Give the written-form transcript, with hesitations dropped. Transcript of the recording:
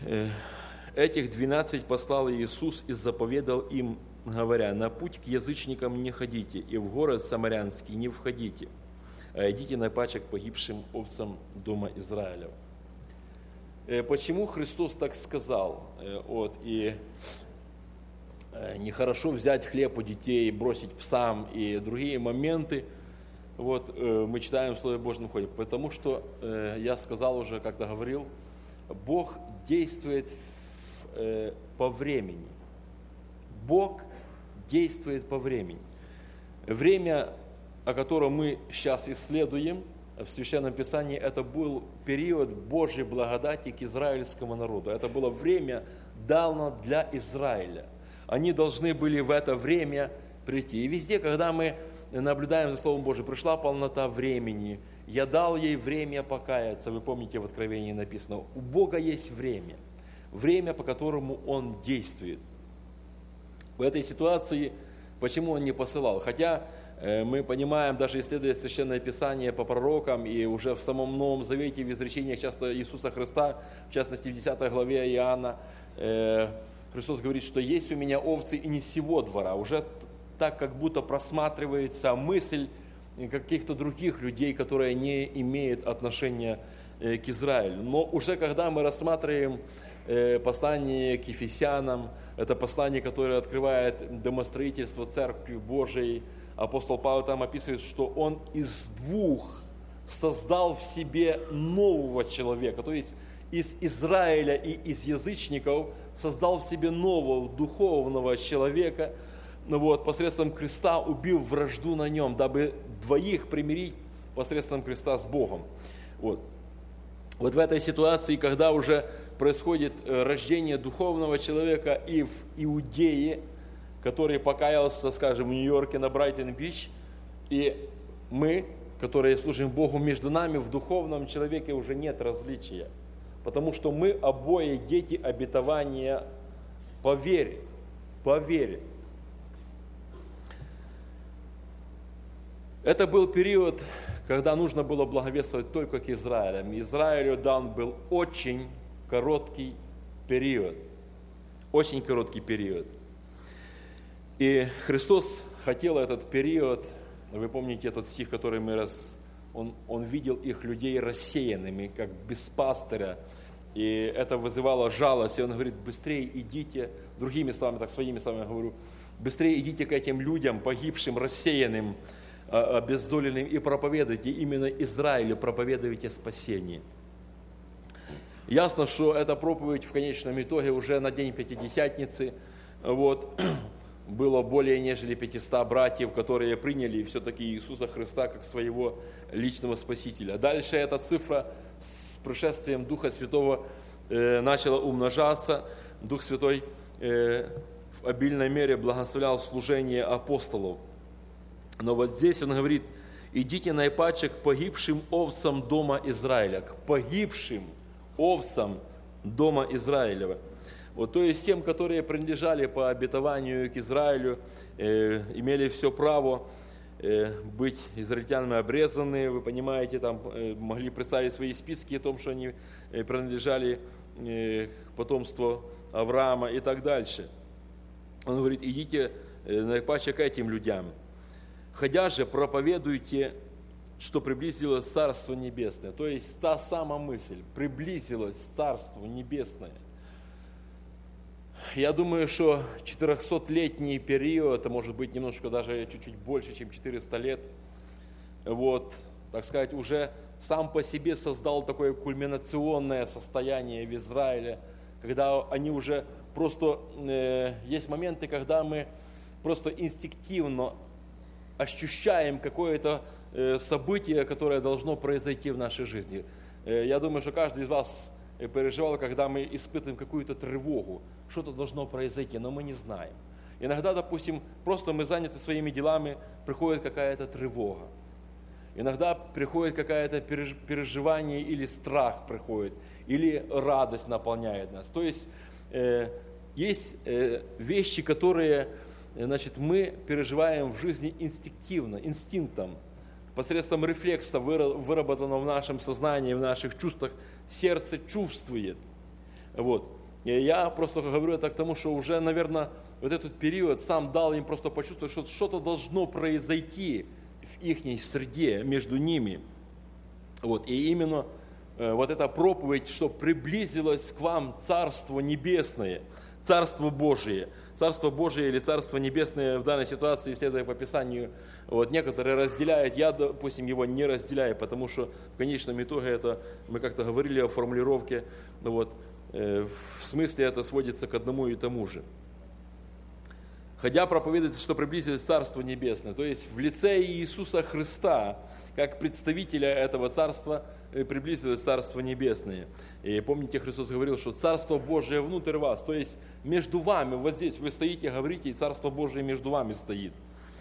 Этих 12 послал Иисус и заповедал им, говоря: на путь к язычникам не ходите, и в город Самарянский не входите, а идите на паче к погибшим овцам дома Израилева. Почему Христос так сказал? И нехорошо взять хлеб у детей, бросить псам и другие моменты. Мы читаем в Слове Божьем ходим. Потому что, я сказал уже, как-то говорил, Бог действует по времени. Бог действует по времени. Время, о котором мы сейчас исследуем в Священном Писании, это был период Божьей благодати к израильскому народу. Это было время дано для Израиля. Они должны были в это время прийти. И везде, когда мы наблюдаем за Словом Божьим, пришла полнота времени, я дал ей время покаяться. Вы помните, в Откровении написано, у Бога есть время, время, по которому Он действует. В этой ситуации, почему Он не посылал? Хотя мы понимаем, даже исследуя Священное Писание по пророкам, и уже в самом Новом Завете, в изречениях часто Иисуса Христа, в частности в 10 главе Иоанна, Христос говорит, что есть у меня овцы и не всего двора. Уже так как будто просматривается мысль каких-то других людей, которые не имеют отношения к Израилю. Но уже когда мы рассматриваем послание к Ефесянам, это послание, которое открывает домостроительство Церкви Божией, апостол Павел там описывает, что он из двух создал в себе нового человека, то есть из Израиля и из язычников создал в себе нового духовного человека, посредством креста убил вражду на нем, дабы двоих примирить посредством креста с Богом. Вот в этой ситуации, когда уже происходит рождение духовного человека и в Иудее, который покаялся, скажем, в Нью-Йорке на Брайтон-Бич, и мы, которые служим Богу, между нами в духовном человеке уже нет различия, потому что мы обои дети обетования по вере, по вере. Это был период, когда нужно было благовествовать только к Израилю. Израилю дан был очень короткий период. Очень короткий период. И Христос хотел этот период, вы помните этот стих, который Он видел их людей рассеянными, как без пастыря. И это вызывало жалость. И Он говорит, быстрее идите, другими словами, так своими словами говорю, быстрее идите к этим людям, погибшим, рассеянным, обездоленным, и проповедуйте именно Израилю, проповедуйте спасение. Ясно, что эта проповедь в конечном итоге уже на день Пятидесятницы было более нежели 500 братьев, которые приняли все-таки Иисуса Христа как своего личного Спасителя. Дальше эта цифра с пришествием Духа Святого начала умножаться. Дух Святой в обильной мере благословлял служение апостолов. Но вот здесь Он говорит, идите наипаче к погибшим овцам дома Израиля, к погибшим овцам дома Израилева. То есть тем, которые принадлежали по обетованию к Израилю, имели все право быть израильтянами обрезаны, вы понимаете, там могли представить свои списки о том, что они принадлежали к потомству Авраама и так дальше. Он говорит, идите наипаче к этим людям. Ходя же, проповедуйте, что приблизилось Царство Небесное. То есть та самая мысль, приблизилось Царство Небесное. Я думаю, что 400-летний период, может быть, немножко даже чуть-чуть больше, чем 400 лет, так сказать, уже сам по себе создал такое кульминационное состояние в Израиле, когда они уже просто, есть моменты, когда мы просто инстинктивно ощущаем какое-то событие, которое должно произойти в нашей жизни. Я думаю, что каждый из вас переживал, когда мы испытываем какую-то тревогу, что-то должно произойти, но мы не знаем. Иногда, допустим, просто мы заняты своими делами, приходит какая-то тревога. Иногда приходит какое-то переживание или страх приходит, или радость наполняет нас. То есть есть вещи, которые мы переживаем в жизни инстинктивно, инстинктом, посредством рефлекса, выработанного в нашем сознании, в наших чувствах, сердце чувствует. Вот. И я просто говорю это к тому, что уже, наверное, вот этот период сам дал им просто почувствовать, что что-то должно произойти в их среде, между ними. Вот. И именно вот эта проповедь, что приблизилось к вам Царство Небесное, Царство Божие. Царство Божие или Царство Небесное в данной ситуации, исследуя по Писанию, вот, некоторые разделяют, я, допустим, его не разделяю, потому что в конечном итоге это, мы как-то говорили о формулировке, вот, в смысле это сводится к одному и тому же. Ходя проповедует, что приблизилось Царство Небесное, то есть в лице Иисуса Христа, как представителя этого Царства, приблизилось Царство Небесное. И помните, Христос говорил, что Царство Божие внутрь вас, то есть между вами, вот здесь вы стоите, говорите, и Царство Божие между вами стоит.